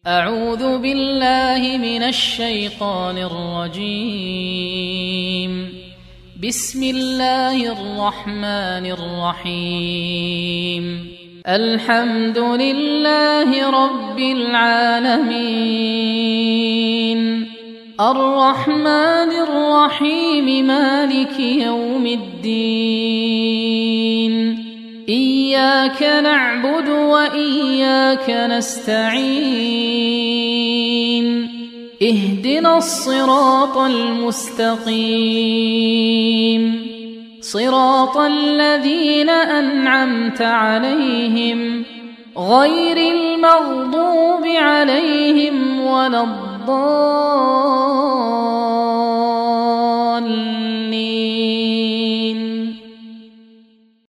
أعوذ بالله من الشيطان الرجيم. بسم الله الرحمن الرحيم. الحمد لله رب العالمين، الرحمن الرحيم، مالك يوم الدين. إياك نعبد وإياك نستعين. اهدنا الصراط المستقيم، صراط الذين أنعمت عليهم غير المغضوب عليهم ولا الضالين.